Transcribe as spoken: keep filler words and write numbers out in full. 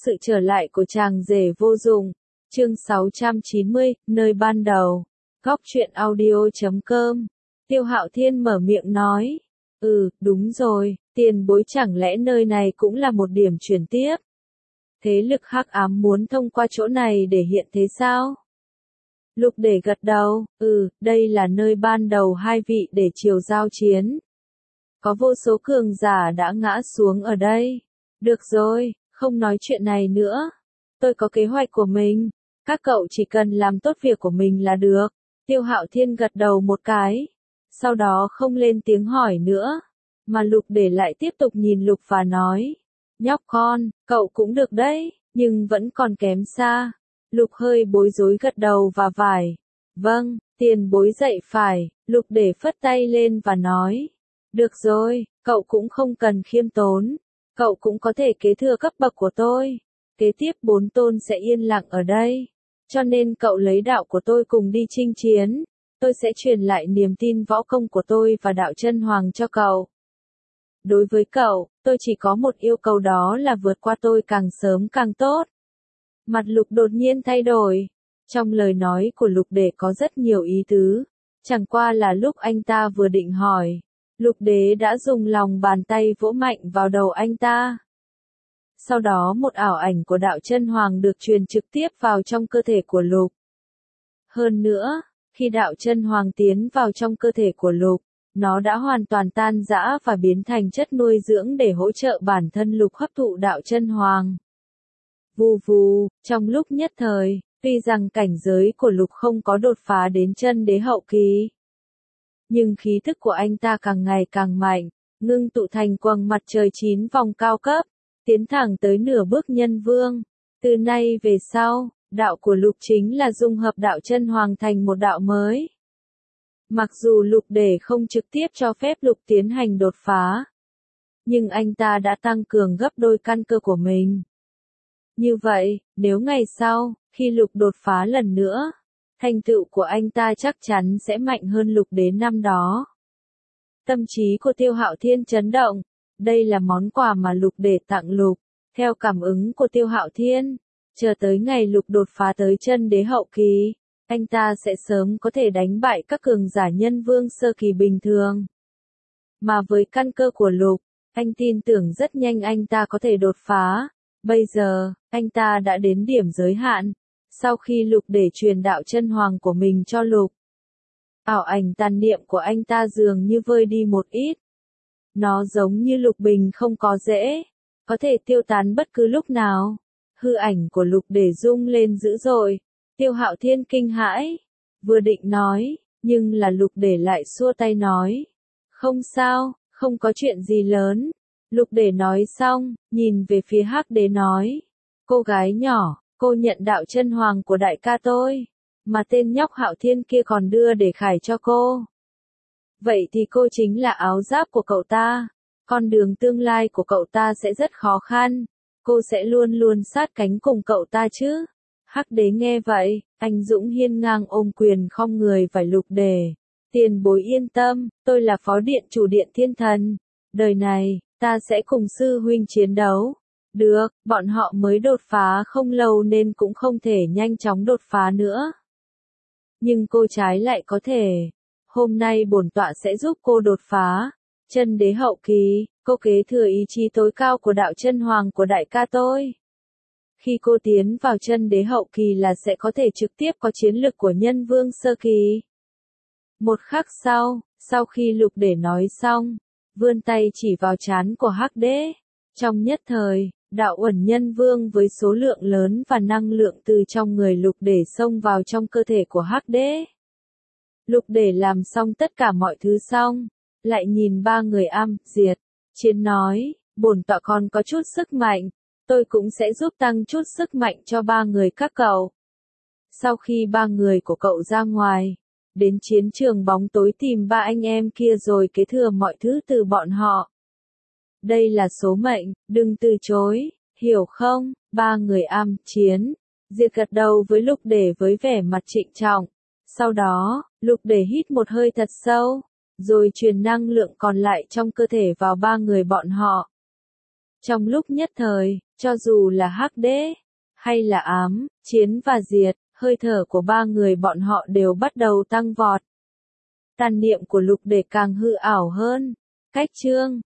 Sự trở lại của chàng rể vô dụng. Chương sáu trăm chín mươi, nơi ban đầu. Góc truyện audio chấm com. Tiêu Hạo Thiên mở miệng nói. Ừ, đúng rồi, tiền bối, chẳng lẽ nơi này cũng là một điểm chuyển tiếp? Thế lực hắc ám muốn thông qua chỗ này để hiện thế sao? Lục Để gật đầu, ừ, đây là nơi ban đầu hai vị để triều giao chiến. Có vô số cường giả đã ngã xuống ở đây. Được rồi, không nói chuyện này nữa. Tôi có kế hoạch của mình. Các cậu chỉ cần làm tốt việc của mình là được. Tiêu Hạo Thiên gật đầu một cái. Sau đó không lên tiếng hỏi nữa. Mà Lục Để lại tiếp tục nhìn Lục và nói. Nhóc con, cậu cũng được đấy, nhưng vẫn còn kém xa. Lục hơi bối rối gật đầu và vải. Vâng, tiền bối dạy phải. Lục Để phất tay lên và nói. Được rồi, cậu cũng không cần khiêm tốn. Cậu cũng có thể kế thừa cấp bậc của tôi. Kế tiếp bốn tôn sẽ yên lặng ở đây. Cho nên cậu lấy đạo của tôi cùng đi chinh chiến. Tôi sẽ truyền lại niềm tin võ công của tôi và đạo chân hoàng cho cậu. Đối với cậu, tôi chỉ có một yêu cầu, đó là vượt qua tôi càng sớm càng tốt. Mặt Lục đột nhiên thay đổi. Trong lời nói của Lục Để có rất nhiều ý tứ. Chẳng qua là lúc anh ta vừa định hỏi, Lục Đế đã dùng lòng bàn tay vỗ mạnh vào đầu anh ta. Sau đó một ảo ảnh của đạo chân hoàng được truyền trực tiếp vào trong cơ thể của Lục. Hơn nữa, khi đạo chân hoàng tiến vào trong cơ thể của Lục, nó đã hoàn toàn tan rã và biến thành chất nuôi dưỡng để hỗ trợ bản thân Lục hấp thụ đạo chân hoàng. Vù vù, trong lúc nhất thời, tuy rằng cảnh giới của Lục không có đột phá đến chân đế hậu kỳ, nhưng khí thức của anh ta càng ngày càng mạnh, ngưng tụ thành quầng mặt trời chín vòng cao cấp, tiến thẳng tới nửa bước nhân vương. Từ nay về sau, đạo của Lục chính là dung hợp đạo chân hoàng thành một đạo mới. Mặc dù Lục Để không trực tiếp cho phép Lục tiến hành đột phá, nhưng anh ta đã tăng cường gấp đôi căn cơ của mình. Như vậy, nếu ngày sau, khi Lục đột phá lần nữa, thành tựu của anh ta chắc chắn sẽ mạnh hơn Lục đến năm đó. Tâm trí của Tiêu Hạo Thiên chấn động. Đây là món quà mà Lục Để tặng Lục. Theo cảm ứng của Tiêu Hạo Thiên, chờ tới ngày Lục đột phá tới chân đế hậu kỳ, anh ta sẽ sớm có thể đánh bại các cường giả nhân vương sơ kỳ bình thường. Mà với căn cơ của Lục, anh tin tưởng rất nhanh anh ta có thể đột phá. Bây giờ, anh ta đã đến điểm giới hạn. Sau khi Lục Để truyền đạo chân hoàng của mình cho Lục, ảo ảnh tàn niệm của anh ta dường như vơi đi một ít. Nó giống như lục bình không có rễ, có thể tiêu tán bất cứ lúc nào. Hư ảnh của Lục Để rung lên dữ dội. Tiêu Hạo Thiên kinh hãi, vừa định nói, nhưng là Lục Để lại xua tay nói. Không sao, không có chuyện gì lớn. Lục Để nói xong, nhìn về phía Hắc Đế nói. Cô gái nhỏ, cô nhận đạo chân hoàng của đại ca tôi, mà tên nhóc Hạo Thiên kia còn đưa để khải cho cô. Vậy thì cô chính là áo giáp của cậu ta. Con đường tương lai của cậu ta sẽ rất khó khăn. Cô sẽ luôn luôn sát cánh cùng cậu ta chứ. Hắc Đế nghe vậy, anh dũng hiên ngang ôm quyền khom người vái Lục Để. Tiền bối yên tâm, tôi là phó điện chủ Điện Thiên Thần. Đời này, ta sẽ cùng sư huynh chiến đấu. Được, bọn họ mới đột phá không lâu nên cũng không thể nhanh chóng đột phá nữa. Nhưng cô trái lại có thể. Hôm nay bổn tọa sẽ giúp cô đột phá. Chân đế hậu kỳ, cô kế thừa ý chí tối cao của đạo chân hoàng của đại ca tôi. Khi cô tiến vào chân đế hậu kỳ là sẽ có thể trực tiếp có chiến lực của nhân vương sơ kỳ. Một khắc sau, sau khi Lục Để nói xong, vươn tay chỉ vào trán của Hắc Đế. Trong nhất thời, đạo uẩn nhân vương với số lượng lớn và năng lượng từ trong người Lục Để xông vào trong cơ thể của Hắc Đế. Lục Để làm xong tất cả mọi thứ xong, lại nhìn ba người Am, Diệt, Chiến nói, bổn tọa còn có chút sức mạnh, tôi cũng sẽ giúp tăng chút sức mạnh cho ba người các cậu. Sau khi ba người của cậu ra ngoài, đến chiến trường bóng tối tìm ba anh em kia rồi kế thừa mọi thứ từ bọn họ. Đây là số mệnh, đừng từ chối, hiểu không? Ba người Am, Chiến, Diệt gật đầu với Lục Để với vẻ mặt trịnh trọng. Sau đó, Lục Để hít một hơi thật sâu, rồi truyền năng lượng còn lại trong cơ thể vào ba người bọn họ. Trong lúc nhất thời, Cho dù là hắc đế, hay là ám, chiến và diệt, hơi thở của ba người bọn họ đều bắt đầu tăng vọt. Tàn niệm của lục đề càng hư ảo hơn. Cách chương